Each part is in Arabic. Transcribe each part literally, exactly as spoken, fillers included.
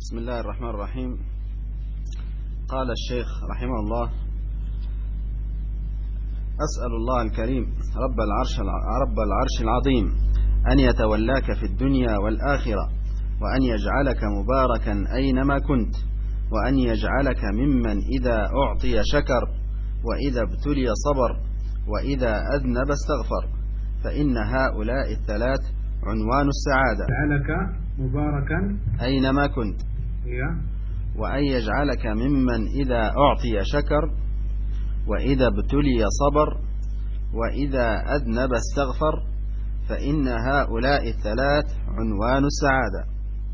بسم الله الرحمن الرحيم. قال الشيخ رحمه الله: أسأل الله الكريم رب العرش, رب العرش العظيم أن يتولاك في الدنيا والآخرة، وأن يجعلك مباركا أينما كنت، وأن يجعلك ممن إذا أعطي شكر، وإذا ابتلي صبر، وإذا أذنب استغفر، فإن هؤلاء الثلاث عنوان السعادة. يجعلك مباركا أينما كنت، وأن يجعلك ممن إذا أعطي شكر، وإذا ابتلي صبر، وإذا أذنب استغفر، فإن هؤلاء الثلاث عنوان السعادة.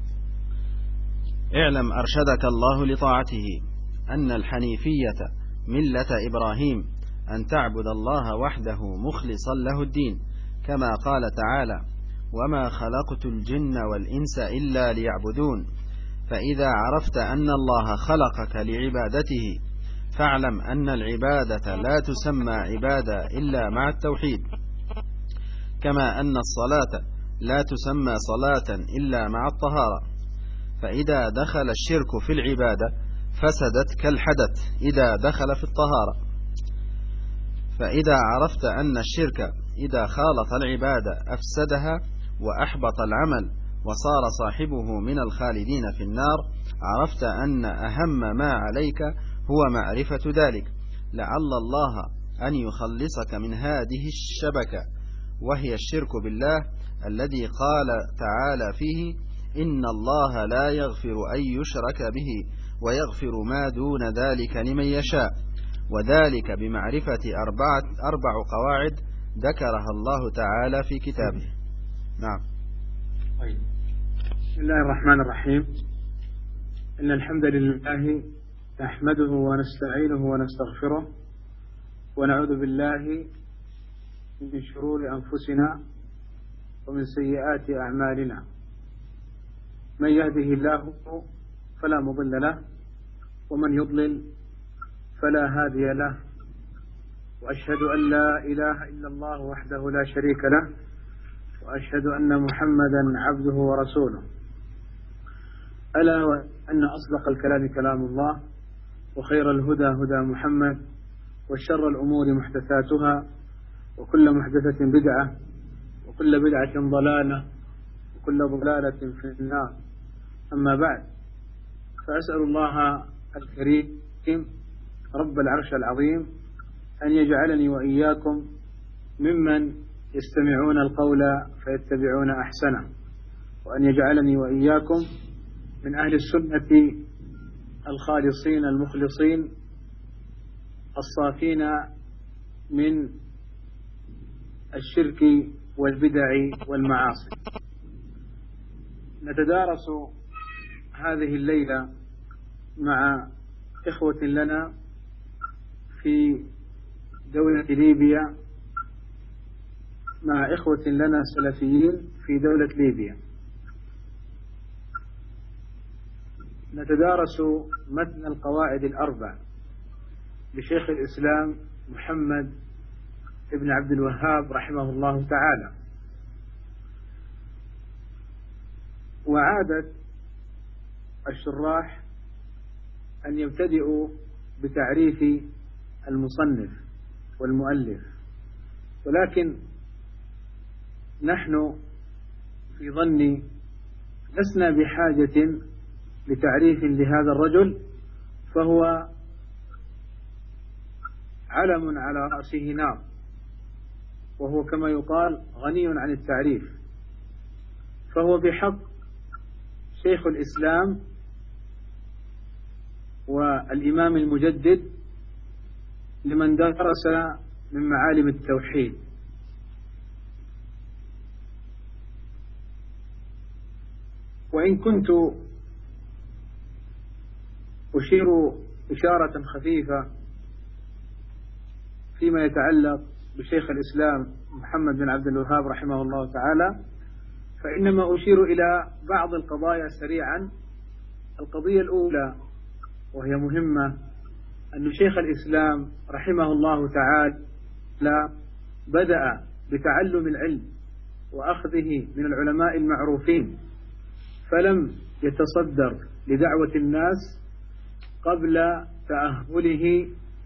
اعلم أرشدك الله لطاعته أن الحنيفية ملة إبراهيم، أن تعبد الله وحده مخلصا له الدين، كما قال تعالى: وما خلقت الجن والإنس إلا ليعبدون. فإذا عرفت أن الله خلقك لعبادته، فاعلم أن العبادة لا تسمى عبادة إلا مع التوحيد، كما أن الصلاة لا تسمى صلاة إلا مع الطهارة. فإذا دخل الشرك في العبادة فسدت كالحدث إذا دخل في الطهارة. فإذا عرفت أن الشرك إذا خالط العبادة أفسدها وأحبط العمل وصار صاحبه من الخالدين في النار، عرفت أن أهم ما عليك هو معرفة ذلك، لعل الله أن يخلصك من هذه الشبكة، وهي الشرك بالله، الذي قال تعالى فيه: إن الله لا يغفر أن يشرك به ويغفر ما دون ذلك لمن يشاء، وذلك بمعرفة أربعة أربع قواعد ذكرها الله تعالى في كتابه. نعم. طيب. بسم الله الرحمن الرحيم. إن الحمد لله نحمده ونستعينه ونستغفره، ونعوذ بالله من شرور أنفسنا ومن سيئات أعمالنا. من يهده الله فلا مضل له، ومن يضلل فلا هادي له، وأشهد أن لا إله إلا الله وحده لا شريك له، وأشهد أن محمدا عبده ورسوله. ألا وأن أصدق الكلام كلام الله، وخير الهدى هدى محمد، وشر الأمور محدثاتها، وكل محدثة بدعة، وكل بدعة ضلالة، وكل ضلالة في النار. أما بعد، فأسأل الله الكريم رب العرش العظيم أن يجعلني وإياكم ممن يستمعون القول فيتبعون أحسنه، وأن يجعلني وإياكم من أهل السنة الخالصين المخلصين الصافين من الشرك والبدع والمعاصي. نتدارس هذه الليلة مع إخوة لنا في دولة ليبيا، مع إخوة لنا سلفيين في دولة ليبيا، نتدارس متن القواعد الأربع لشيخ الإسلام محمد ابن عبد الوهاب رحمه الله تعالى. وعادت الشراح أن يبتدئوا بتعريف المصنف والمؤلف، ولكن نحن في ظني لسنا بحاجة لتعريف لهذا الرجل، فهو علم على رأسه نار، وهو كما يقال غني عن التعريف. فهو بحق شيخ الإسلام والإمام المجدد لمن درس من معالم التوحيد. وإن كنت أشير إشارة خفيفة فيما يتعلق بشيخ الإسلام محمد بن عبد الوهاب رحمه الله تعالى، فإنما أشير إلى بعض القضايا سريعا. القضية الأولى وهي مهمة، أن شيخ الإسلام رحمه الله تعالى بدأ بتعلم العلم وأخذه من العلماء المعروفين، فلم يتصدر لدعوة الناس قبل تأهله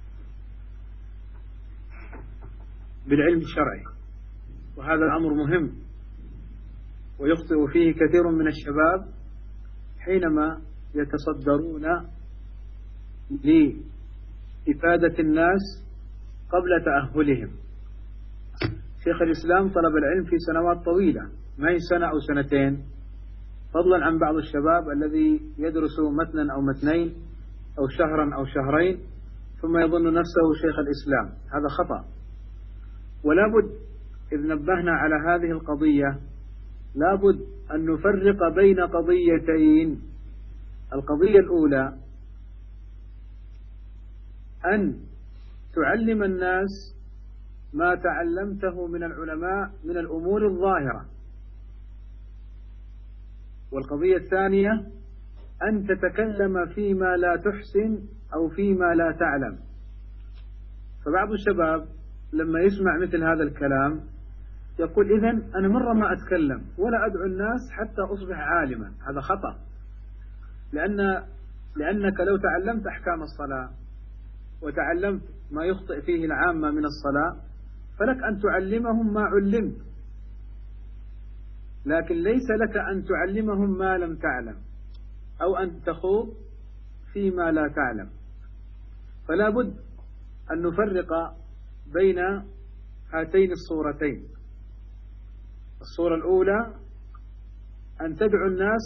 بالعلم الشرعي، وهذا الأمر مهم ويخطئ فيه كثير من الشباب حينما يتصدرون لإفادة الناس قبل تأهلهم. شيخ الإسلام طلب العلم في سنوات طويلة، ما هي سنة أو سنتين، فضلا عن بعض الشباب الذي يدرس متنا أو متنين أو شهرا أو شهرين ثم يظن نفسه شيخ الإسلام. هذا خطأ، ولا بد إذ نبهنا على هذه القضية لا بد أن نفرق بين قضيتين. القضية الأولى أن تعلم الناس ما تعلمته من العلماء من الأمور الظاهرة، والقضية الثانية أن تتكلم فيما لا تحسن أو فيما لا تعلم. فبعض الشباب لما يسمع مثل هذا الكلام يقول إذن أنا مرة ما أتكلم ولا أدعو الناس حتى أصبح عالما. هذا خطأ، لأن لأنك لو تعلمت أحكام الصلاة وتعلمت ما يخطئ فيه العامة من الصلاة فلك أن تعلمهم ما علمت، لكن ليس لك أن تعلمهم ما لم تعلم أو أن تخوض فيما لا تعلم. فلا بد أن نفرق بين هاتين الصورتين. الصورة الأولى أن تدعو الناس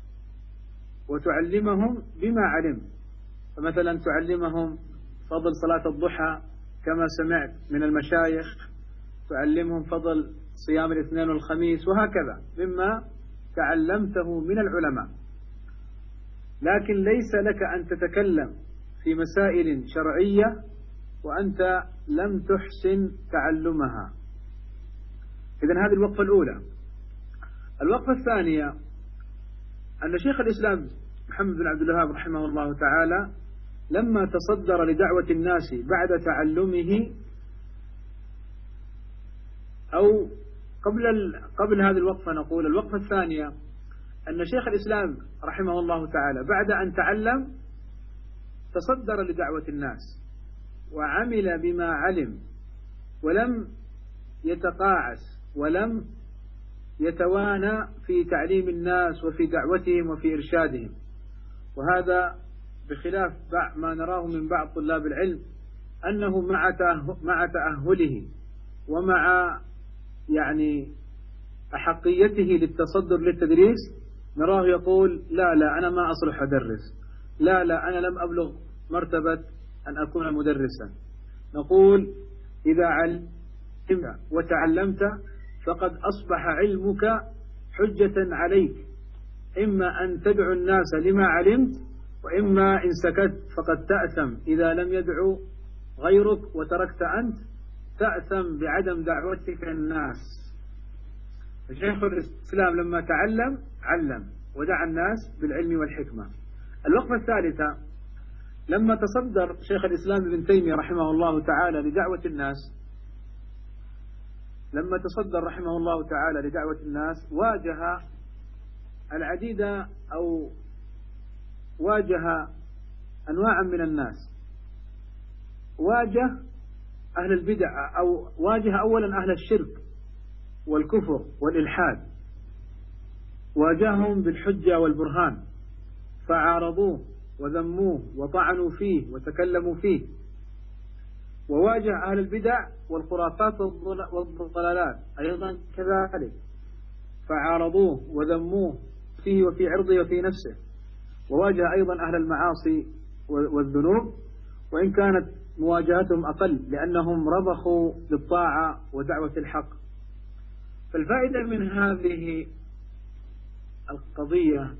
وتعلمهم بما علم، فمثلا تعلمهم فضل صلاة الضحى كما سمعت من المشايخ، تعلمهم فضل صيام الاثنين والخميس، وهكذا مما تعلمته من العلماء. لكن ليس لك أن تتكلم في مسائل شرعية وأنت لم تحسن تعلمها. إذن هذه الوقفة الأولى. الوقفة الثانية أن شيخ الإسلام محمد بن عبد الوهاب رحمه الله تعالى لما تصدر لدعوة الناس بعد تعلمه، أو قبل قبل هذه الوقفة نقول الوقفة الثانية أن شيخ الإسلام رحمه الله تعالى بعد أن تعلم تصدر لدعوة الناس وعمل بما علم، ولم يتقاعس ولم يتوانى في تعليم الناس وفي دعوتهم وفي إرشادهم. وهذا بخلاف ما نراه من بعض طلاب العلم أنه مع تأهله ومع يعني أحقيته للتصدر للتدريس نراه يقول لا لا أنا ما أصلح أدرس، لا لا أنا لم أبلغ مرتبة أن أكون مدرسا. نقول إذا علمت وتعلمت فقد أصبح علمك حجة عليك، إما أن تدعو الناس لما علمت، وإما إن سكت فقد تأثم إذا لم يدعو غيرك وتركت أنت، تأثم بعدم دعوتك الناس. شيخ الإسلام لما تعلم علم ودعا الناس بالعلم والحكمة. الوقفة الثالثة لما تصدر شيخ الإسلام ابن تيمية رحمه الله تعالى لدعوة الناس، لما تصدر رحمه الله تعالى لدعوة الناس واجه العديد أو واجه أنواعا من الناس. واجه أهل البدع، أو واجه أولا أهل الشرك والكفر والإلحاد، واجههم بالحجة والبرهان فعارضوه وذموه وطعنوا فيه وتكلموا فيه. وواجه أهل البدع والخرافات والضلالات أيضا كذلك فعارضوه وذموه فيه وفي عرضه وفي نفسه. وواجه أيضا أهل المعاصي والذنوب، وإن كانت مواجهتهم أقل لأنهم رضخوا للطاعة ودعوة الحق. فالفائدة من هذه القضية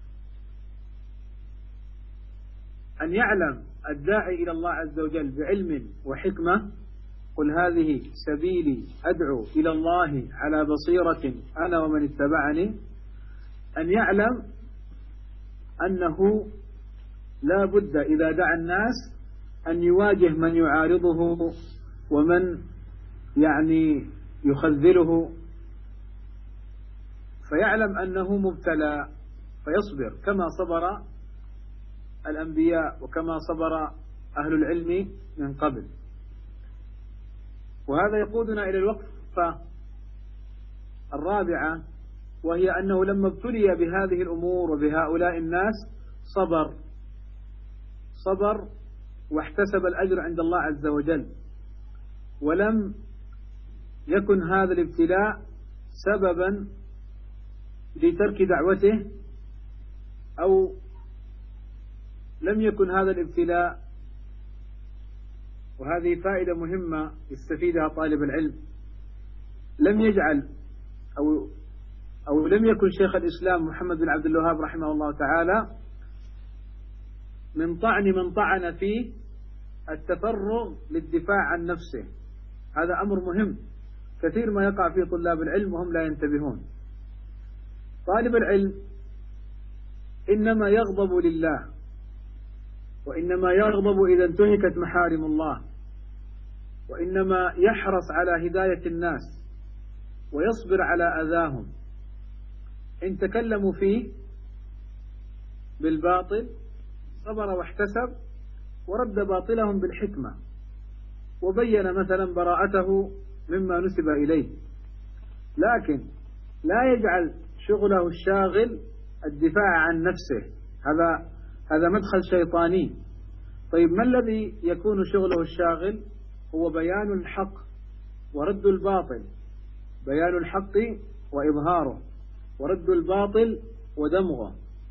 أن يعلم الداعي إلى الله عز وجل بعلم وحكمة، قل هذه سبيلي أدعو إلى الله على بصيرة أنا ومن اتبعني، أن يعلم أنه لا بد إذا دعا الناس أن يواجه من يعارضه ومن يعني يخذله، فيعلم أنه مبتلى فيصبر كما صبر الأنبياء وكما صبر أهل العلم من قبل. وهذا يقودنا إلى الوقفة الرابعة، وهي أنه لما ابتلي بهذه الأمور وبهؤلاء الناس صبر صبر واحتسب الأجر عند الله عز وجل، ولم يكن هذا الابتلاء سببا لترك دعوته، أو لم يكن هذا الابتلاء، وهذه فائدة مهمة يستفيدها طالب العلم، لم يجعل أو أو لم يكن شيخ الإسلام محمد بن عبد الوهاب رحمه الله تعالى من طعن من طعن فيه التفرغ للدفاع عن نفسه. هذا أمر مهم كثير ما يقع فيه طلاب العلم وهم لا ينتبهون. طالب العلم إنما يغضب لله، وإنما يغضب إذا انتهكت محارم الله، وإنما يحرص على هداية الناس ويصبر على أذاهم. إن تكلموا فيه بالباطل صبر واحتسب ورد باطلهم بالحكمة، وبين مثلا براءته مما نسب إليه، لكن لا يجعل شغله الشاغل الدفاع عن نفسه. هذا هذا مدخل شيطاني. طيب ما الذي يكون شغله الشاغل؟ هو بيان الحق ورد الباطل، بيان الحق وإظهاره، ورد الباطل ودمغه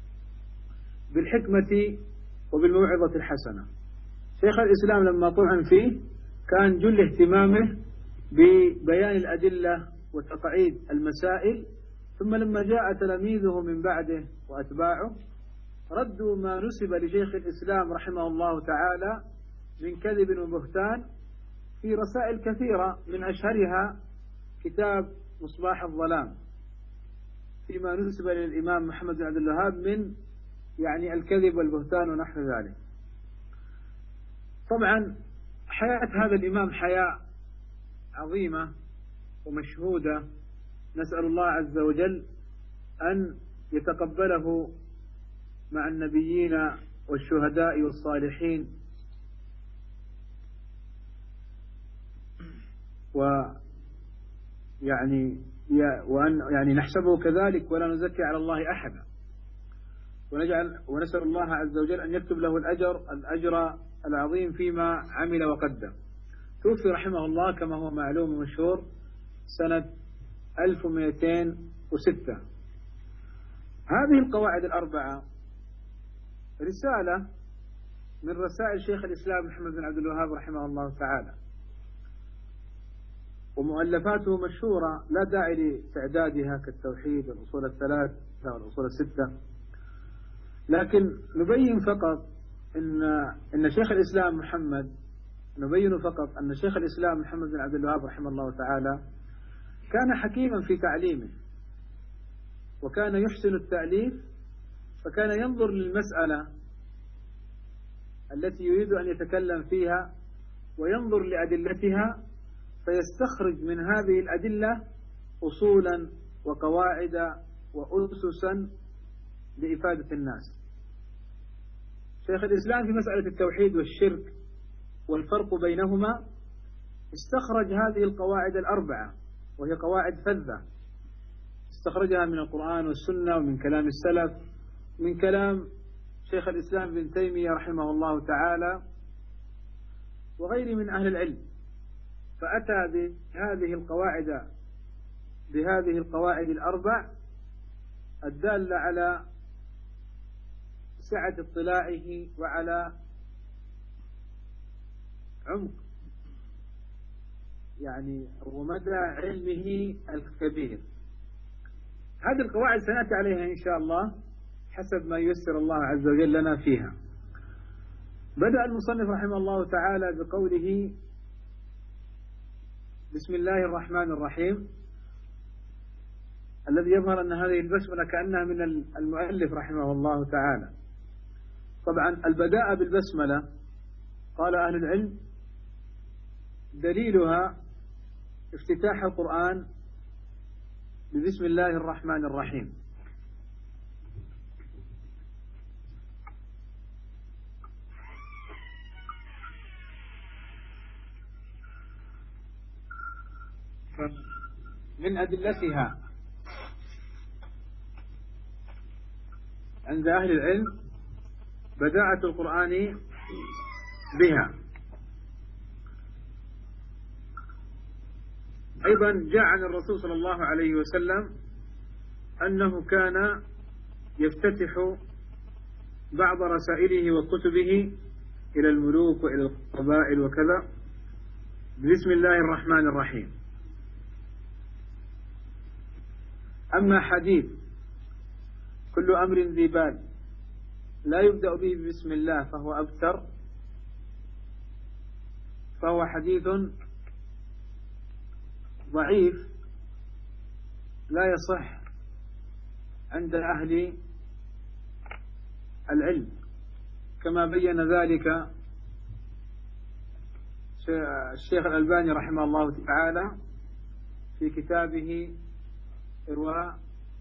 بالحكمة وبالموعظة الحسنة. شيخ الإسلام لما طعن فيه كان جل اهتمامه ببيان الأدلة وتقعيد المسائل، ثم لما جاء تلاميذه من بعده وأتباعه ردوا ما نسب لشيخ الإسلام رحمه الله تعالى من كذب وبهتان في رسائل كثيرة، من أشهرها كتاب مصباح الظلام فيما نسب للإمام محمد بن عبد الوهاب من يعني الكذب والبهتان ونحو ذلك. طبعا حياة هذا الإمام حياة عظيمة ومشهودة، نسأل الله عز وجل أن يتقبله مع النبيين والشهداء والصالحين، ويعني وأن يعني نحسبه كذلك ولا نزكي على الله أحدا، ونجعل ونسأل الله عز وجل أن يكتب له الأجر الأجر العظيم فيما عمل وقدم. توفي رحمه الله كما هو معلوم ومشهور سنة ألف ومئتين وستة. هذه القواعد الأربعة رسالة من رسائل شيخ الإسلام محمد بن عبد الوهاب رحمه الله تعالى، ومؤلفاته مشهورة لا داعي لتعدادها كالتوحيد والأصول الثلاثة والأصول الستة، لكن نبين فقط إن إن شيخ الإسلام محمد نبين فقط أن شيخ الإسلام محمد بن عبد الوهاب رحمه الله تعالى كان حكيما في تعليمه، وكان يحسن التأليف، فكان ينظر للمسألة التي يريد أن يتكلم فيها وينظر لأدلتها، فيستخرج من هذه الأدلة أصولا وقواعد وأسسا لإفادة الناس. شيخ الإسلام في مسألة التوحيد والشرك والفرق بينهما استخرج هذه القواعد الأربعة، وهي قواعد فذة استخرجها من القرآن والسنة ومن كلام السلف، من كلام شيخ الإسلام بن تيمية رحمه الله تعالى وغير من أهل العلم، فأتى بهذه القواعد بهذه القواعد الأربع الدالة على سعة اطلاعه وعلى عمق يعني ومدى علمه الكبير. هذه القواعد سنأتي عليها إن شاء الله حسب ما ييسر الله عز وجل لنا فيها. بدأ المصنف رحمه الله تعالى بقوله: بسم الله الرحمن الرحيم، الذي يظهر أن هذه البسملة كأنها من المؤلف رحمه الله تعالى. طبعا البداء بالبسملة قال أهل العلم دليلها افتتاح القرآن ببسم الله الرحمن الرحيم، من أدلتها عند أهل العلم بداءة القرآن بها. أيضا جاء عن الرسول صلى الله عليه وسلم أنه كان يفتتح بعض رسائله وكتبه إلى الملوك وإلى القبائل وكذا بسم الله الرحمن الرحيم. أما حديث كل أمر ذي بال لا يبدأ به بسم الله فهو أبتر، فهو حديث ضعيف لا يصح عند أهل العلم، كما بين ذلك الشيخ الألباني رحمه الله تعالى في كتابه إرواء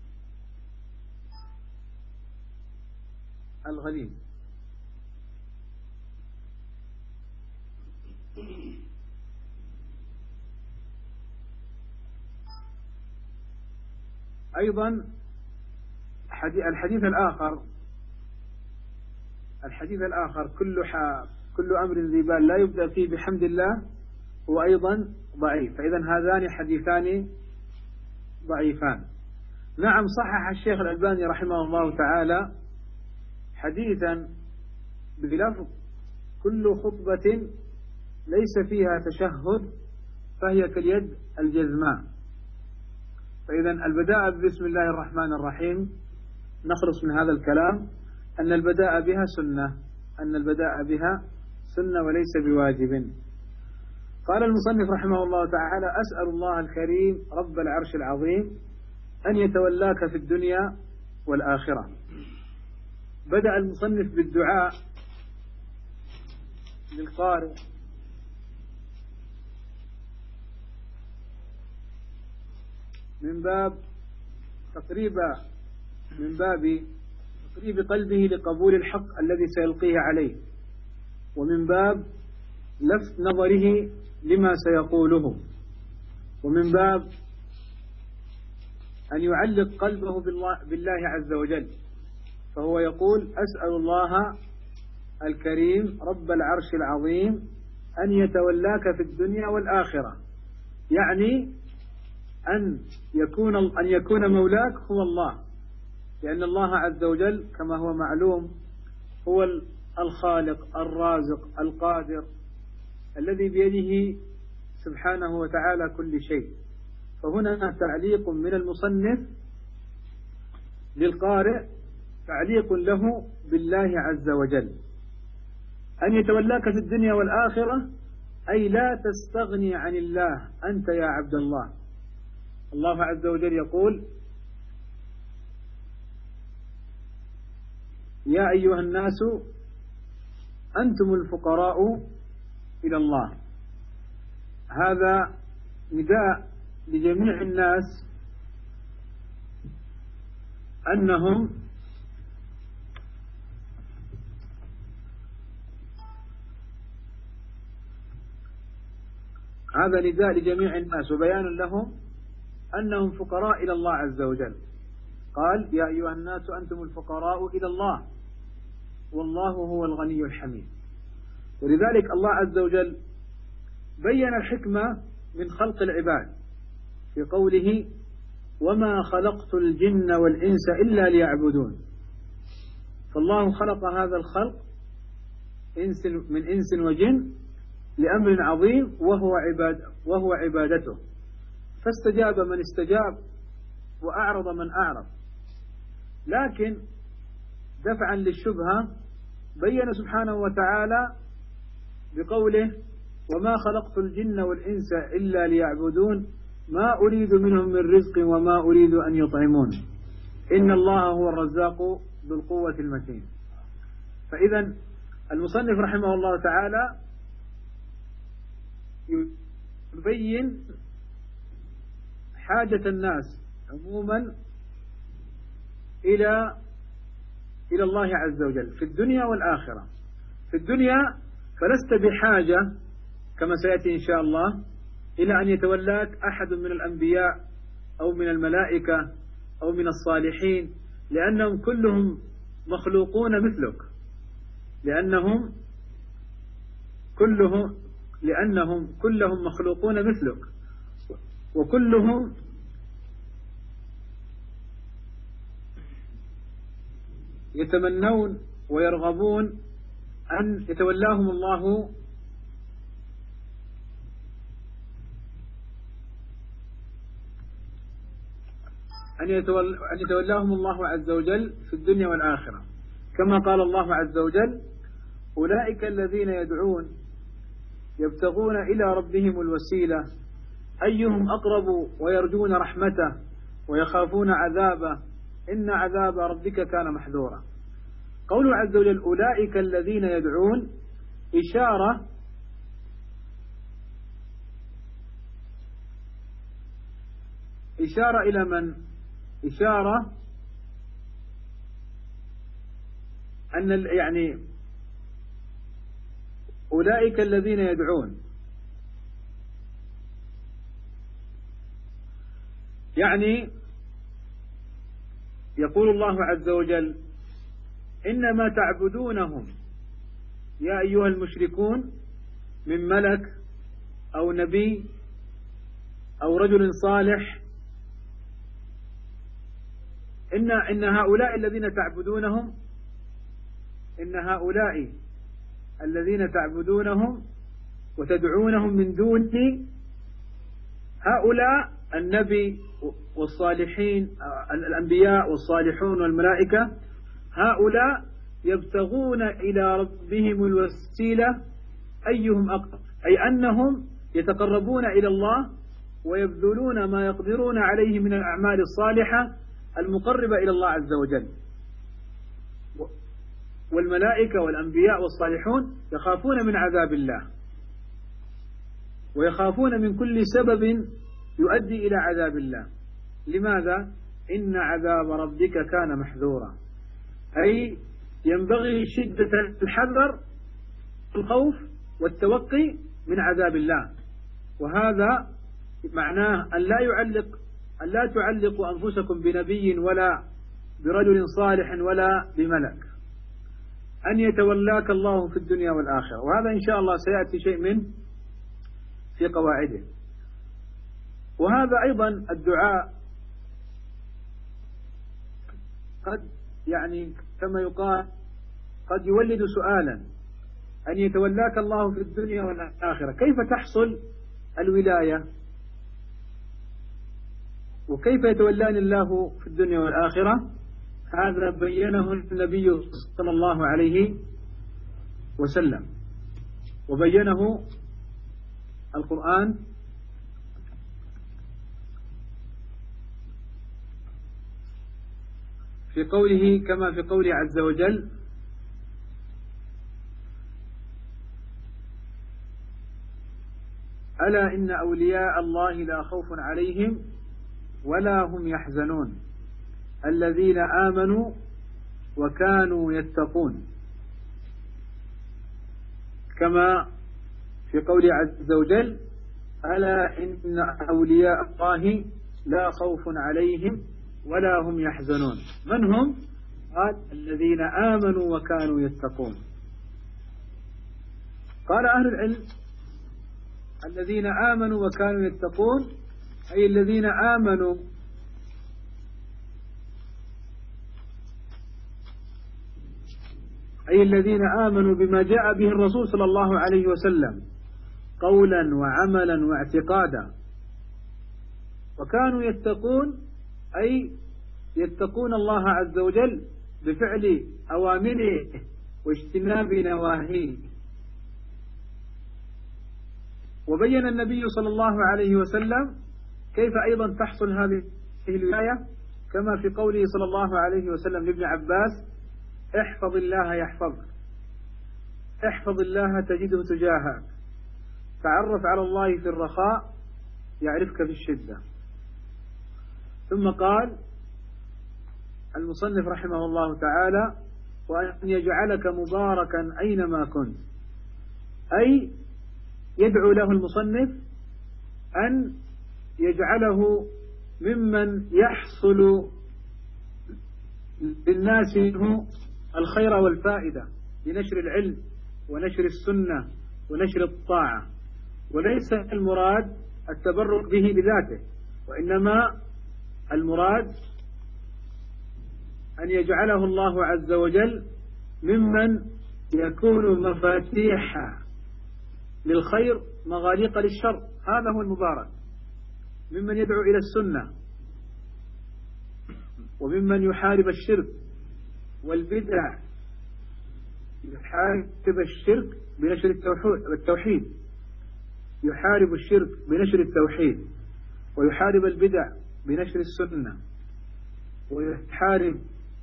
الغليل. أيضا الحديث الآخر الحديث الآخر كل كل أمر ذي بال لا يبدأ فيه بحمد الله هو أيضا ضعيف، فإذا هذان حديثان ضعيفان. نعم صحح الشيخ الألباني رحمه الله تعالى حديثا بلفظ كل خطبة ليس فيها تشهد فهي كاليد الجزماء. فإذا البداء بسم الله الرحمن الرحيم نخلص من هذا الكلام أن البداء بها سنة أن البداء بها سنة وليس بواجب. قال المصنف رحمه الله تعالى: أسأل الله الكريم رب العرش العظيم أن يتولاك في الدنيا والآخرة. بدأ المصنف بالدعاء للقارئ من باب تقريب من باب تقريب قلبه لقبول الحق الذي سيلقيه عليه، ومن باب لفت نظره لما سيقوله، ومن باب أن يعلق قلبه بالله عز وجل. فهو يقول: أسأل الله الكريم رب العرش العظيم أن يتولاك في الدنيا والآخرة، يعني أن يكون أن يكون مولاك هو الله، لأن الله عز وجل كما هو معلوم هو الخالق الرازق القادر الذي بيده سبحانه وتعالى كل شيء. فهنا تعليق من المصنف للقارئ، تعليق له بالله عز وجل، أن يتولاك في الدنيا والآخرة، أي لا تستغني عن الله أنت يا عبد الله. الله عز وجل يقول: يا أيها الناس أنتم الفقراء إلى الله. هذا نداء لجميع الناس أنهم هذا نداء لجميع الناس وبيان لهم أنهم فقراء إلى الله عز وجل. قال: يا أيها الناس أنتم الفقراء إلى الله والله هو الغني الحميد. ولذلك الله عز وجل بين الحكمة من خلق العباد في قوله: وما خلقت الجن والإنس إلا ليعبدون. فالله خلق هذا الخلق إنس من إنس وجن لأمر عظيم وهو عباد وهو عبادته، فاستجاب من استجاب وأعرض من أعرض. لكن دفعا للشبهة بين سبحانه وتعالى بقوله: وما خلقت الجن والإنس إلا ليعبدون ما أريد منهم من رزق وما أريد أن يطعمون إن الله هو الرزاق ذو القوة المتين. فإذا المصنف رحمه الله تعالى يبين حاجة الناس عموما إلى إلى الله عز وجل في الدنيا والآخرة. في الدنيا فلست بحاجة كما سيأتي إن شاء الله إلى أن يتولاك أحد من الأنبياء أو من الملائكة أو من الصالحين، لأنهم كلهم مخلوقون مثلك، لأنهم كلهم لأنهم كلهم مخلوقون مثلك، وكلهم يتمنون ويرغبون أن يتولاهم الله أن يتولاهم الله عز وجل في الدنيا والآخرة، كما قال الله عز وجل: أولئك الذين يدعون يبتغون إلى ربهم الوسيلة أيهم أقرب ويرجون رحمته ويخافون عذابه إن عذاب ربك كان محذورا. قوله عز وجل أولئك الذين يدعون إشارة إشارة إلى من؟ إشارة أن يعني أولئك الذين يدعون، يعني يقول الله عز وجل: إنما تعبدونهم يا أيها المشركون من ملك أو نبي أو رجل صالح، إن إن هؤلاء الذين تعبدونهم إن هؤلاء الذين تعبدونهم وتدعونهم من دوني هؤلاء النبي والصالحين الأنبياء والصالحون والملائكة، هؤلاء يبتغون إلى ربهم الوسيلة أيهم أقرب، أي أنهم يتقربون إلى الله ويبذلون ما يقدرون عليه من الأعمال الصالحة المقربة إلى الله عز وجل. والملائكة والأنبياء والصالحون يخافون من عذاب الله ويخافون من كل سبب يؤدي إلى عذاب الله. لماذا؟ إن عذاب ربك كان محذورا، أي ينبغي شدة الحذر الخوف والتوقي من عذاب الله. وهذا معناه أن لا يعلق أن لا تعلقوا أنفسكم بنبي ولا برجل صالح ولا بملك، أن يتولاك الله في الدنيا والآخرة. وهذا إن شاء الله سيأتي شيء من في قواعده. وهذا أيضا الدعاء قد يعني كما يقال قد يولد سؤالا: أن يتولاك الله في الدنيا والآخرة، كيف تحصل الولاية؟ وكيف يتولاني الله في الدنيا والآخرة؟ هذا بينه النبي صلى الله عليه وسلم، وبينه القرآن في قوله كما في قوله عز وجل: ألا إن أولياء الله لا خوف عليهم ولا هم يحزنون الذين آمنوا وكانوا يتقون، كما في قوله عز وجل: ألا إن أولياء الله لا خوف عليهم ولا هم يحزنون. من هم؟ قال: الذين آمنوا وكانوا يتقون. قال أهل العلم: الذين آمنوا وكانوا يتقون أي الذين آمنوا أي الذين آمنوا بما جاء به الرسول صلى الله عليه وسلم قولا وعملا واعتقادا، وكانوا يتقون أي يتقون الله عز وجل بفعل أوامره واجتناب نواهيه. وبين النبي صلى الله عليه وسلم كيف أيضا تحصل هذه الولاية، كما في قوله صلى الله عليه وسلم لابن عباس: احفظ الله يحفظك، احفظ الله تجده تجاهك، تعرف على الله في الرخاء يعرفك في الشدة. ثم قال المصنف رحمه الله تعالى: وأن يجعلك مباركا أينما كنت، أي يدعو له المصنف أن يجعله ممن يحصل للناس منه الخير والفائدة لنشر العلم ونشر السنة ونشر الطاعة، وليس المراد التبرك به بذاته، وإنما المراد أن يجعله الله عز وجل ممن يكون مفاتيح للخير مغاليق للشر. هذا هو المبارك، ممن يدعو إلى السنة، وممن يحارب الشرك والبدع، يحارب الشرك بنشر التوحيد، يحارب الشرك بنشر التوحيد، ويحارب البدع بنشر السنة، ويحارب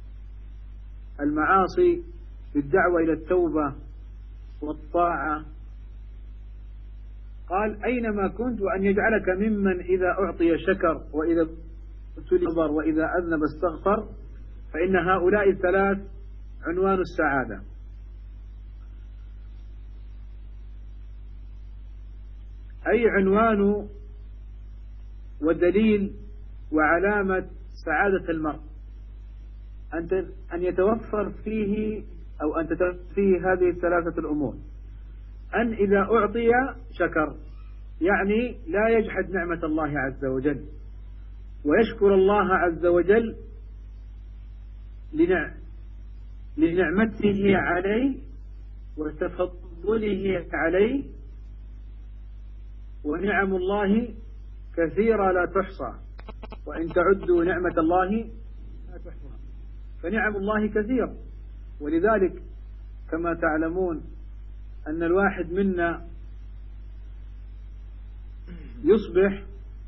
المعاصي بالدعوة إلى التوبة والطاعة. قال أينما كنت، وأن يجعلك ممن إذا أعطي شكر، وإذا ابتلي صبر، وإذا أذنب استغفر، فإن هؤلاء الثلاث عنوان السعادة. أي عنوان ودليل وعلامة سعادة المرء أن يتوفر فيه أو أن تتوفر فيه هذه الثلاثة الأمور: أن إذا أعطي شكر، يعني لا يجحد نعمة الله عز وجل، ويشكر الله عز وجل لنعمته عليه وتفضله عليه. ونعم الله كثيرة لا تحصى، وإن تعدوا نعمة الله لا تحصى. فنعم الله كثيرة، ولذلك كما تعلمون أن الواحد منا يصبح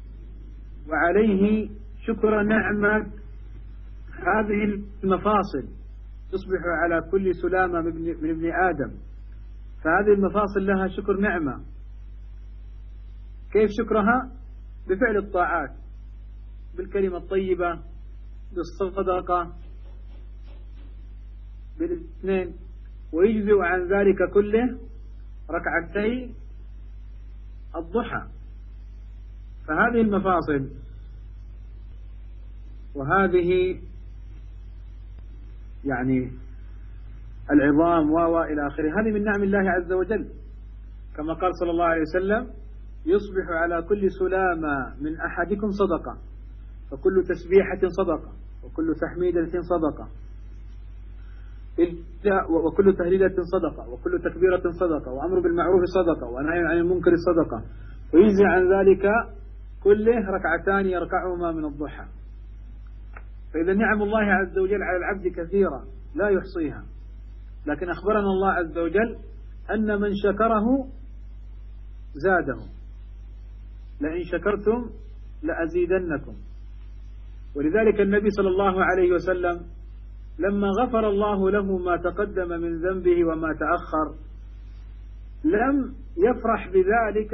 وعليه شكر نعمة هذه المفاصل، تصبح على كل سلامة من ابن آدم، فهذه المفاصل لها شكر نعمة. كيف شكرها؟ بفعل الطاعات، بالكلمة الطيبة، بالصدقة، بالاثنين. ويجزئ عن ذلك كله ركعتي الضحى. فهذه المفاصل وهذه يعني العظام و إلى آخره، هذه من نعم الله عز وجل، كما قال صلى الله عليه وسلم: يصبح على كل سلامة من أحدكم صدقة، فكل تسبيحة صدقة، وكل تحميدة صدقة، وكل تهليلة صدقة، وكل تكبيرة صدقة، وأمر بالمعروف صدقة، ونهي عن المنكر صدقة، ويجزي عن ذلك كله ركعتان يركعهما من الضحى. فإذا نعم الله عز وجل على العبد كثيرة لا يحصيها، لكن أخبرنا الله عز وجل أن من شكره زاده، لئن شكرتم لأزيدنكم. ولذلك النبي صلى الله عليه وسلم لما غفر الله له ما تقدم من ذنبه وما تأخر لم يفرح بذلك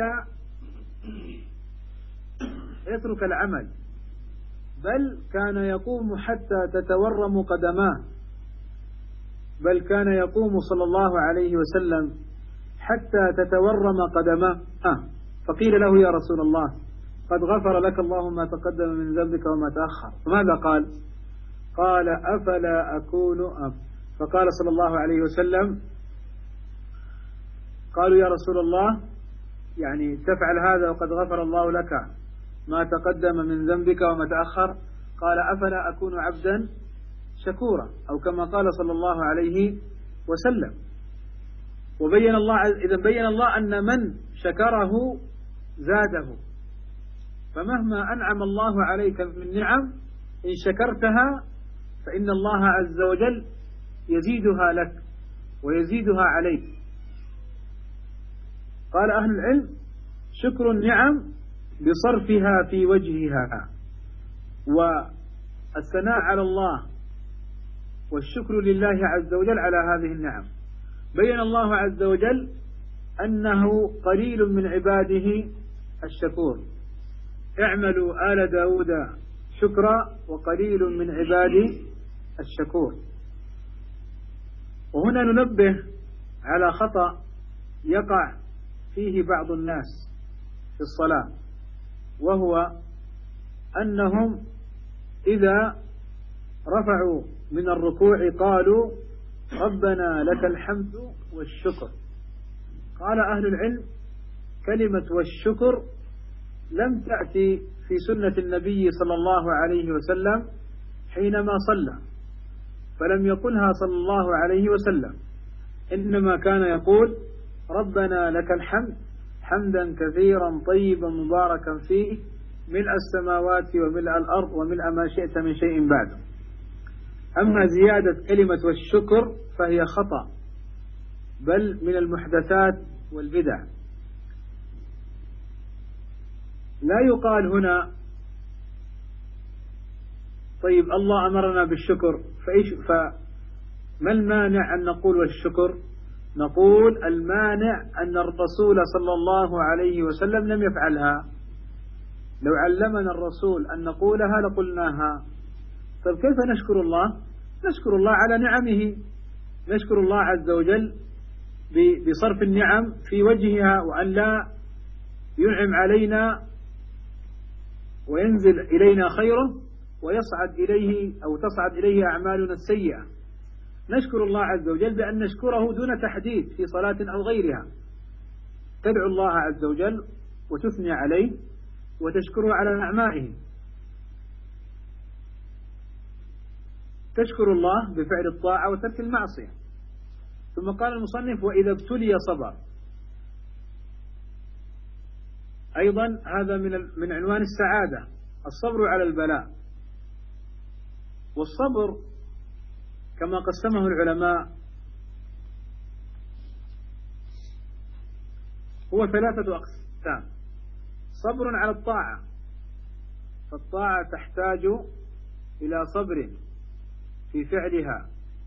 يترك العمل، بل كان يقوم حتى تتورم قدماه، بل كان يقوم صلى الله عليه وسلم حتى تتورم قدماه. فقيل له: يا رسول الله، قد غفر لك الله ما تقدم من ذنبك وما تأخر. فماذا قال؟ قال: أفلا أكون أب. فقال صلى الله عليه وسلم: قالوا: يا رسول الله، يعني تفعل هذا وقد غفر الله لك ما تقدم من ذنبك وما تأخر؟ قال: أفلا أكون عبدا شكورا، أو كما قال صلى الله عليه وسلم. وبين الله، إذا بين الله أن من شكره زاده، فمهما أنعم الله عليك من نعم إن شكرتها فإن الله عز وجل يزيدها لك ويزيدها عليك. قال أهل العلم: شكر النعم بصرفها في وجهها، والثناء على الله والشكر لله عز وجل على هذه النعم. بين الله عز وجل أنه قليل من عباده الشكور. اعملوا آل داود شكرا وقليل من عبادي الشكور. وهنا ننبه على خطأ يقع فيه بعض الناس في الصلاة، وهو أنهم إذا رفعوا من الركوع قالوا ربنا لك الحمد والشكر. قال أهل العلم كلمة والشكر لم تأتي في سنة النبي صلى الله عليه وسلم حينما صلى، فلم يقلها صلى الله عليه وسلم، إنما كان يقول ربنا لك الحمد حمدا كثيرا طيبا مباركا فيه ملء السماوات وملء الأرض وملء ما شئت من شيء بعده. أما زيادة كلمة والشكر فهي خطأ، بل من المحدثات والبدع. لا يقال هنا طيب الله أمرنا بالشكر فإيش فما المانع أن نقول والشكر؟ نقول المانع أن الرسول صلى الله عليه وسلم لم يفعلها. لو علمنا الرسول أن نقولها لقلناها. طيب كيف نشكر الله؟ نشكر الله على نعمه، نشكر الله عز وجل بصرف النعم في وجهها، وأن لا ينعم علينا وينزل إلينا خيره ويصعد إليه أو تصعد إليه أعمالنا السيئة. نشكر الله عز وجل بأن نشكره دون تحديد في صلاة أو غيرها. تدعو الله عز وجل وتثني عليه وتشكره على نعمائه. تشكر الله بفعل الطاعة وترك المعصية. ثم قال المصنف وإذا ابتلي صبر. أيضا هذا من من عنوان السعادة، الصبر على البلاء. والصبر كما قسمه العلماء هو ثلاثة أقسام. صبر على الطاعة، فالطاعة تحتاج إلى صبر في فعلها.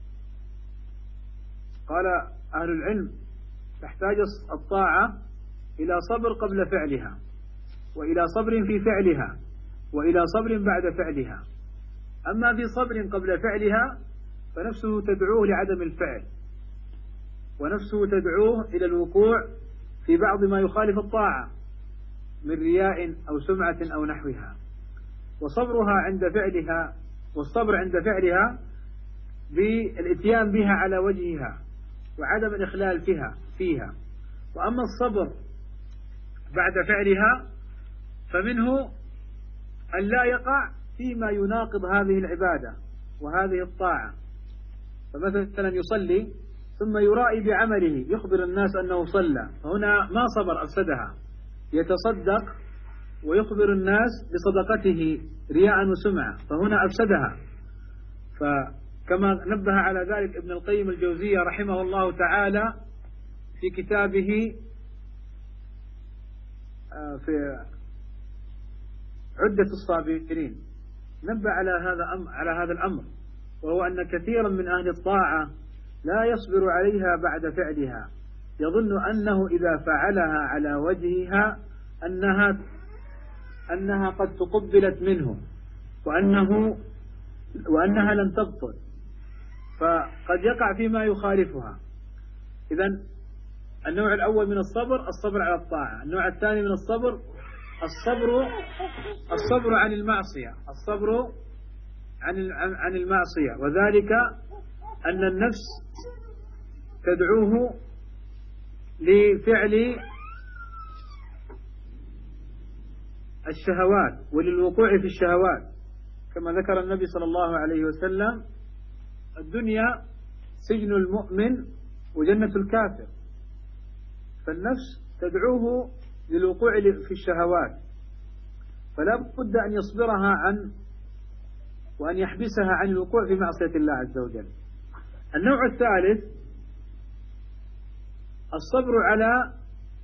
قال أهل العلم تحتاج الطاعة إلى صبر قبل فعلها، وإلى صبر في فعلها، وإلى صبر بعد فعلها. أما في صبر قبل فعلها فنفسه تدعوه لعدم الفعل، ونفسه تدعوه إلى الوقوع في بعض ما يخالف الطاعة من رياء أو سمعة أو نحوها. وصبرها عند فعلها، والصبر عند فعلها بالاتيان بها على وجهها وعدم الإخلال فيها فيها. وأما الصبر بعد فعلها فمنه أن لا يقع فيما يناقض هذه العبادة وهذه الطاعة. فمثلا يصلي ثم يرائي بعمله يخبر الناس أنه صلى، فهنا ما صبر أفسدها. يتصدق ويخبر الناس بصدقته رياء وسمعة، فهنا أفسدها. فكما نبه على ذلك ابن القيم الجوزية رحمه الله تعالى في كتابه في عدة الصابرين، نبه على هذا على هذا الأمر، وهو أن كثيرا من أهل الطاعة لا يصبر عليها بعد فعلها، يظن أنه إذا فعلها على وجهها أنها أنها قد تقبلت منه وأنه وأنها لن تبطل، فقد يقع فيما يخالفها. إذن النوع الأول من الصبر الصبر على الطاعة. النوع الثاني من الصبر الصبر الصبر عن المعصية، الصبر عن عن المعصية، وذلك أن النفس تدعوه لفعل الشهوات وللوقوع في الشهوات، كما ذكر النبي صلى الله عليه وسلم الدنيا سجن المؤمن وجنة الكافر. فالنفس تدعوه للوقوع في الشهوات، فلا بد أن يصبرها عن وأن يحبسها عن الوقوع في معصية الله عز وجل. النوع الثالث الصبر على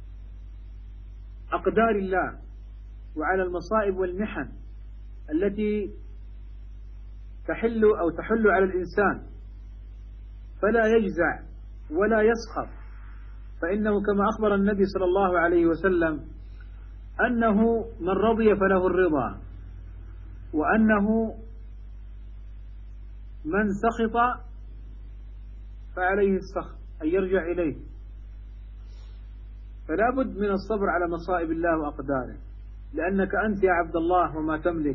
أقدار الله وعلى المصائب والمحن التي تحل أو تحل على الإنسان، فلا يجزع ولا يسخط، فإنه كما أخبر النبي صلى الله عليه وسلم أنه من رضي فله الرضا، وأنه من سخط فعليه السخط أن يرجع إليه. فلا بد من الصبر على مصائب الله وأقداره. لأنك أنت يا عبد الله وما تملك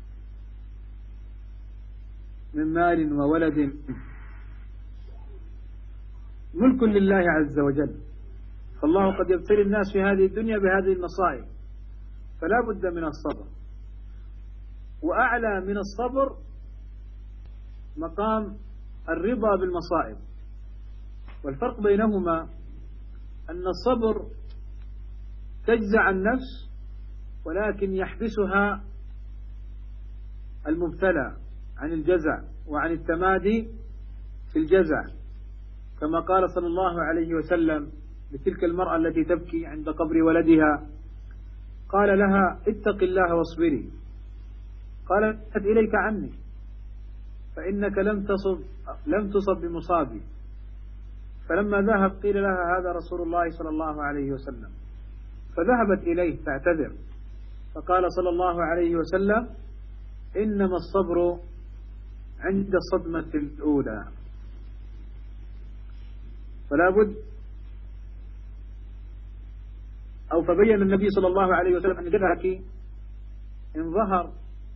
من مال وولد ملك لله عز وجل، فالله قد يبتلي الناس في هذه الدنيا بهذه المصائب، فلا بد من الصبر. وأعلى من الصبر مقام الرضا بالمصائب، والفرق بينهما أن الصبر تجزع النفس ولكن يحبسها المبتلى عن الجزع وعن التمادي في الجزع، كما قال صلى الله عليه وسلم لتلك المرأة التي تبكي عند قبر ولدها، قال لها اتق الله واصبري، قالت إليك عني فإنك لم تصب لم تصب بمصابي، فلما ذهب قيل لها هذا رسول الله صلى الله عليه وسلم، فذهبت إليه تعتذر، فقال صلى الله عليه وسلم إنما الصبر عند الصدمة الأولى. فلا بد أو فبين النبي صلى الله عليه وسلم أن جزعك إن ظهر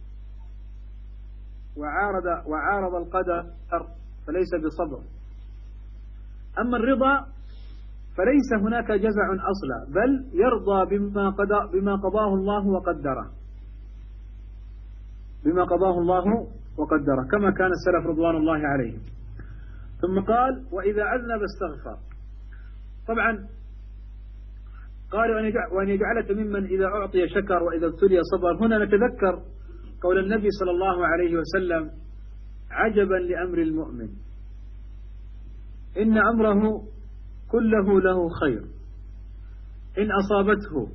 وعارض وعارض القدر فليس بصبر. أما الرضا فليس هناك جزع أصلا، بل يرضى بما قضى بما قضاه الله وقدره بما قضاه الله وقدره كما كان السلف رضوان الله عليهم. ثم قال وإذا أذنب استغفر. طبعا قال وأن يجعلك ممن إذا أعطي شكر وإذا ابتلي صبر. هنا نتذكر قول النبي صلى الله عليه وسلم عجبا لأمر المؤمن إن أمره كله له خير، إن أصابته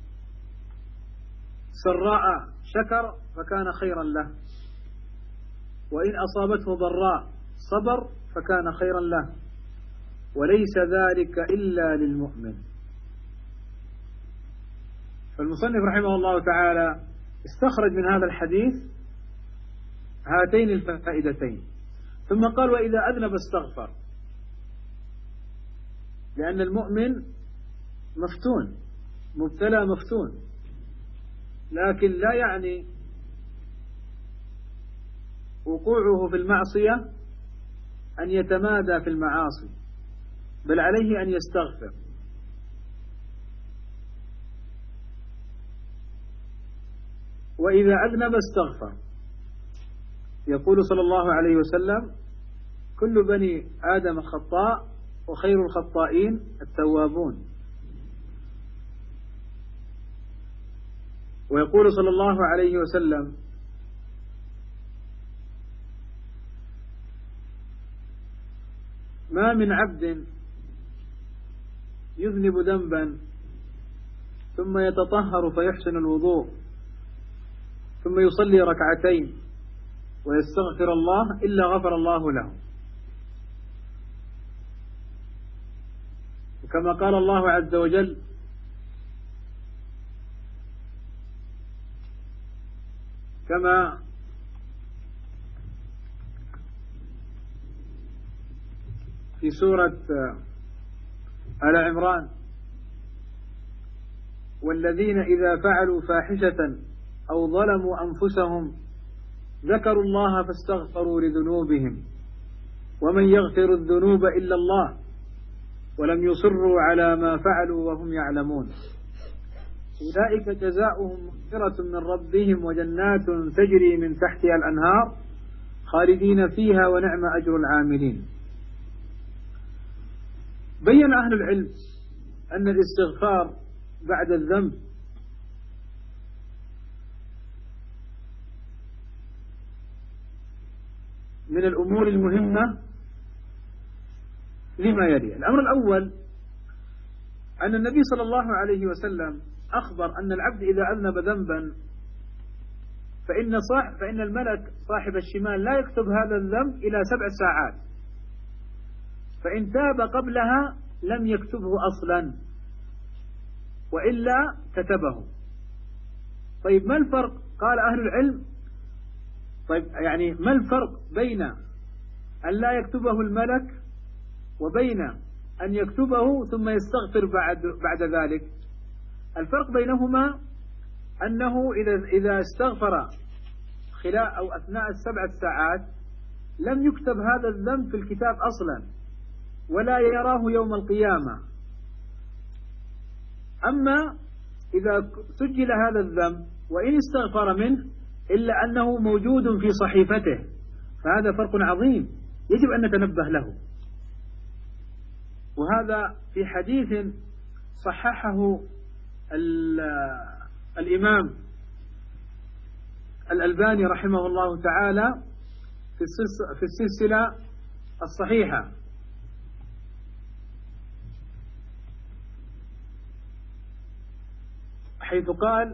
سراء شكر فكان خيرا له، وإن أصابته ضراء صبر فكان خيرا له، وليس ذلك إلا للمؤمن. فالمصنف رحمه الله تعالى استخرج من هذا الحديث هاتين الفائدتين، ثم قال وإذا أذنب استغفر، لأن المؤمن مفتون مبتلى مفتون، لكن لا يعني وقوعه في المعصية أن يتمادى في المعاصي، بل عليه أن يستغفر. وإذا أذنب استغفر. يقول صلى الله عليه وسلم كل بني آدم خطاء وخير الخطائين التوابون. ويقول صلى الله عليه وسلم ما من عبد يذنب ذنبا ثم يتطهر فيحسن الوضوء ثم يصلي ركعتين ويستغفر الله إلا غفر الله له. وكما قال الله عز وجل كما في سورة آل عمران والذين إذا فعلوا فاحشة أو ظلموا أنفسهم ذكروا الله فاستغفروا لذنوبهم ومن يغفر الذنوب إلا الله ولم يصروا على ما فعلوا وهم يعلمون أولئك جزاؤهم مغفرة من ربهم وجنات تجري من تحتها الأنهار خالدين فيها ونعم أجر العاملين. بين أهل العلم أن الاستغفار بعد الذنب من الأمور المهمة لما يلي. الأمر الأول أن النبي صلى الله عليه وسلم أخبر أن العبد إذا أذنب ذنبا فإن, صاحب فإن الملك صاحب الشمال لا يكتب هذا الذنب إلى سبع ساعات، فإن تاب قبلها لم يكتبه أصلا وإلا كتبه. طيب ما الفرق؟ قال أهل العلم طيب يعني ما الفرق بين أن لا يكتبه الملك وبين أن يكتبه ثم يستغفر بعد, بعد ذلك؟ الفرق بينهما أنه إذا إذا استغفر خلال أو أثناء السبع ساعات لم يكتب هذا الذنب في الكتاب أصلا ولا يراه يوم القيامة. أما إذا سجل هذا الذنب وإن استغفر منه إلا أنه موجود في صحيفته، فهذا فرق عظيم يجب أن نتنبه له. وهذا في حديث صححه الإمام الألباني رحمه الله تعالى في السلسلة الصحيحة، حيث قال: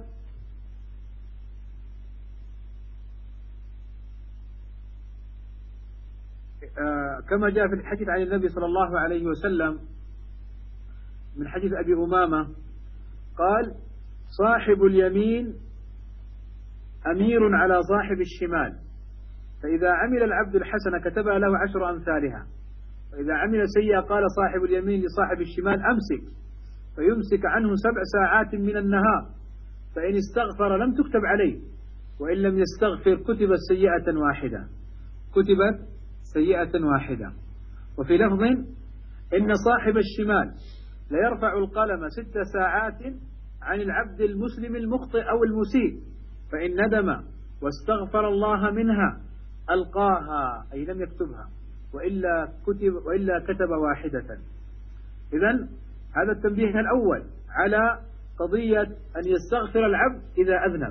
آه كما جاء في الحديث عن النبي صلى الله عليه وسلم من حديث أبي أمامة قال: صاحب اليمين أمير على صاحب الشمال، فإذا عمل العبد الحسنة كتبها له عشر أمثالها، وإذا عمل سيئة قال صاحب اليمين لصاحب الشمال: أمسك، فيمسك عنه سبع ساعات من النهار، فإن استغفر لم تكتب عليه، وإن لم يستغفر كتبت سيئة واحدة كتبت سيئة واحدة. وفي لفظ: إن صاحب الشمال ليرفع القلم ست ساعات عن العبد المسلم المخطئ أو المسيء، فإن ندم واستغفر الله منها ألقاها، أي لم يكتبها، وإلا كتب وإلا كتب واحدة. إذن هذا التنبيه الأول على قضية أن يستغفر العبد إذا أذنب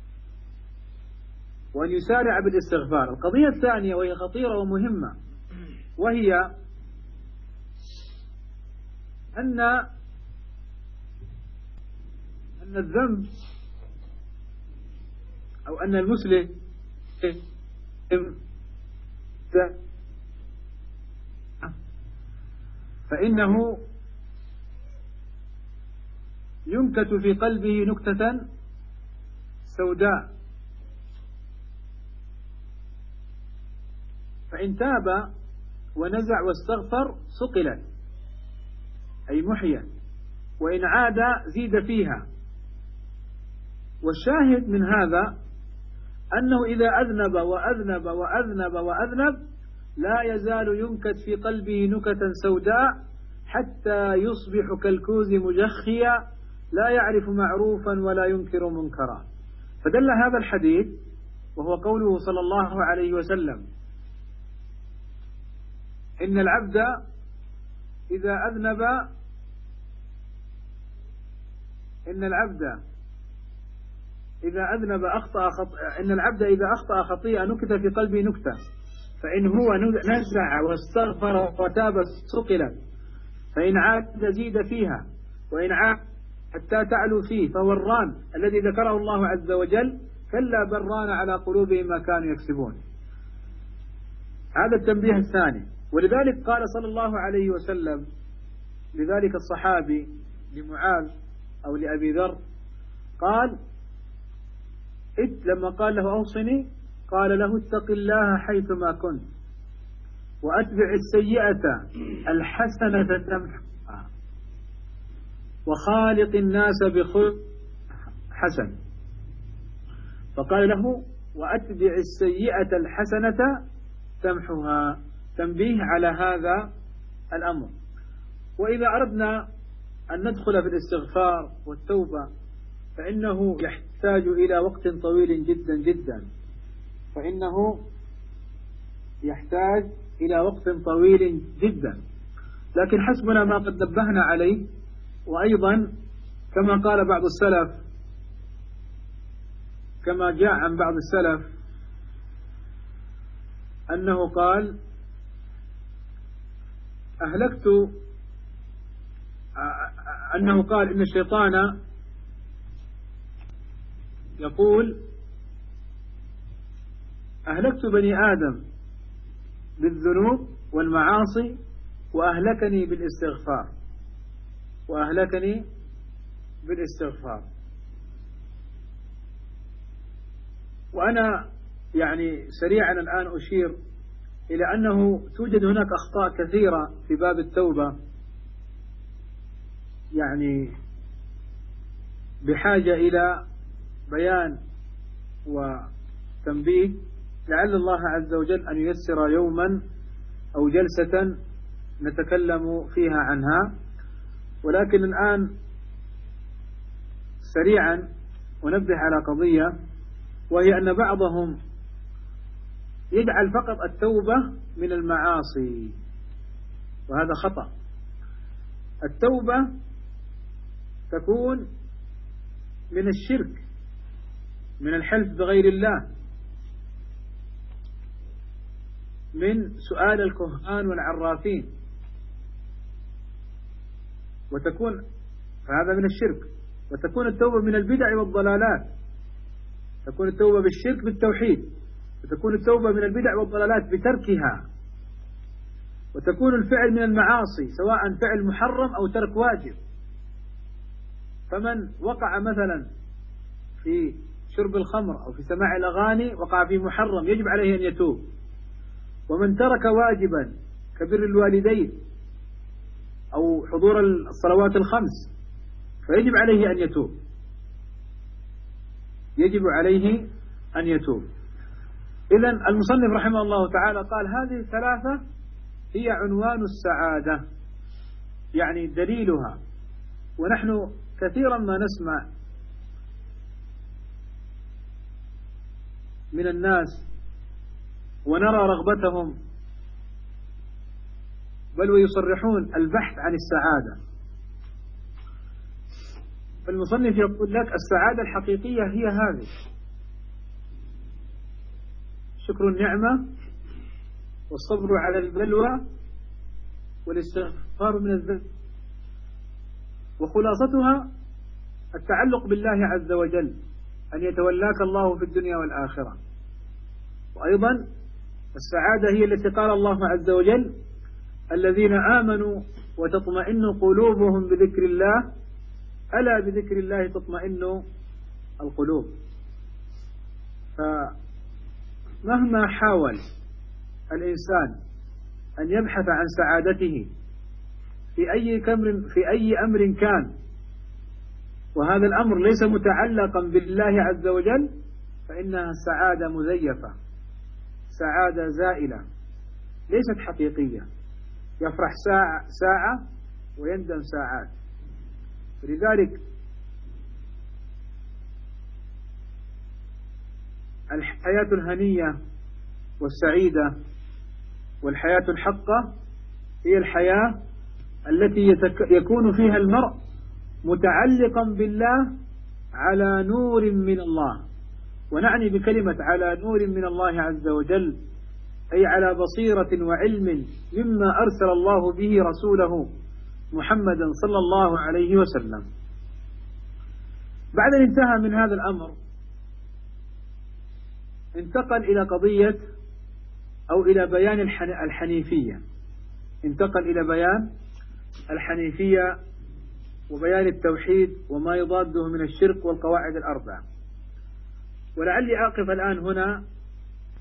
وأن يسارع بالاستغفار. القضية الثانية وهي خطيرة ومهمة، وهي أن أن الذنب أو أن المسلم فإنه ينكت في قلبه نكتة سوداء، فإن تاب ونزع واستغفر صقلت أي محيا، وإن عاد زيد فيها. والشاهد من هذا أنه إذا أذنب وأذنب وأذنب وأذنب لا يزال ينكت في قلبه نكتا سوداء حتى يصبح كالكوز مجخيا لا يعرف معروفا ولا ينكر منكرا. فدل هذا الحديث وهو قوله صلى الله عليه وسلم: إن العبد إذا أذنب إن العبد إذا أذنب أخطأ خط... إن العبد إذا أخطأ خطيئة نكت في قلبه نكتة، فإن هو نزع واستغفر وتاب صقلت، فإن عاد زيد فيها، وإن عاد حتى تعلو فيه فهو الران الذي ذكره الله عز وجل: كلا بل ران على قلوبهم ما كانوا يكسبون. هذا التنبيه الثاني. ولذلك قال صلى الله عليه وسلم لذلك الصحابي لمعاذ أو لأبي ذر، قال إت لما قال له أوصني قال له: اتق الله حيثما كنت وأتبع السيئة الحسنة تمحها وخالق الناس بخلق حسن. فقال له: وأتبع السيئة الحسنة تمحها، تنبيه على هذا الأمر. وإذا أردنا أن ندخل في الاستغفار والتوبة فإنه يحتاج إلى وقت طويل جدا جدا فإنه يحتاج إلى وقت طويل جدا لكن حسبنا ما قد نبهنا عليه. وأيضا كما قال بعض السلف، كما جاء عن بعض السلف أنه قال: أهلكت أنه قال إن الشيطان يقول: أهلكت بني آدم بالذنوب والمعاصي وأهلكني بالاستغفار وأهلكني بالاستغفار. وأنا يعني سريعا الآن أشير إلى أنه توجد هناك أخطاء كثيرة في باب التوبة، يعني بحاجة إلى بيان وتنبيه، لعل الله عز وجل أن ييسر يوما أو جلسة نتكلم فيها عنها. ولكن الآن سريعا ونبه على قضية، وهي أن بعضهم يجعل فقط التوبة من المعاصي، وهذا خطأ. التوبة تكون من الشرك، من الحلف بغير الله، من سؤال الكهان والعرافين، وتكون فهذا من الشرك. وتكون التوبة من البدع والضلالات، تكون التوبة بالشرك بالتوحيد، وتكون التوبة من البدع والضلالات بتركها، وتكون الفعل من المعاصي سواء فعل محرم أو ترك واجب. فمن وقع مثلا في شرب الخمر أو في سماع الأغاني وقع في محرم يجب عليه أن يتوب. ومن ترك واجبا كبر الوالدين أو حضور الصلوات الخمس فيجب عليه أن يتوب، يجب عليه أن يتوب. إذن المصنف رحمه الله تعالى قال هذه الثلاثة هي عنوان السعادة، يعني دليلها. ونحن كثيرا ما نسمع من الناس ونرى رغبتهم، بل ويصرحون البحث عن السعادة. فالمصنف يقول لك السعادة الحقيقية هي هذه: شكر النعمة، والصبر على البلوى، والاستغفار من الذنب. وخلاصتها التعلق بالله عز وجل، أن يتولاك الله في الدنيا والآخرة. وأيضا السعادة هي التي قال الله عز وجل: الذين آمنوا وتطمئن قلوبهم بذكر الله، ألا بذكر الله تطمئن القلوب. فمهما حاول الإنسان أن يبحث عن سعادته في أي كمر في أي أمر كان، وهذا الأمر ليس متعلقا بالله عز وجل، فإنها سعادة مزيفة، سعادة زائلة ليست حقيقية. يفرح ساعة ساعة ويندم ساعات. لذلك الحياة الهنية والسعيدة والحياة الحقة هي الحياة التي يكون فيها المرء متعلقا بالله على نور من الله. ونعني بكلمة على نور من الله عز وجل أي على بصيرة وعلم مما أرسل الله به رسوله محمدا صلى الله عليه وسلم. بعد أن انتهى من هذا الأمر انتقل إلى قضية أو إلى بيان الحنيفية، انتقل إلى بيان الحنيفية وبيان التوحيد وما يضاده من الشرك والقواعد الأربع. ولعلي أقف الآن هنا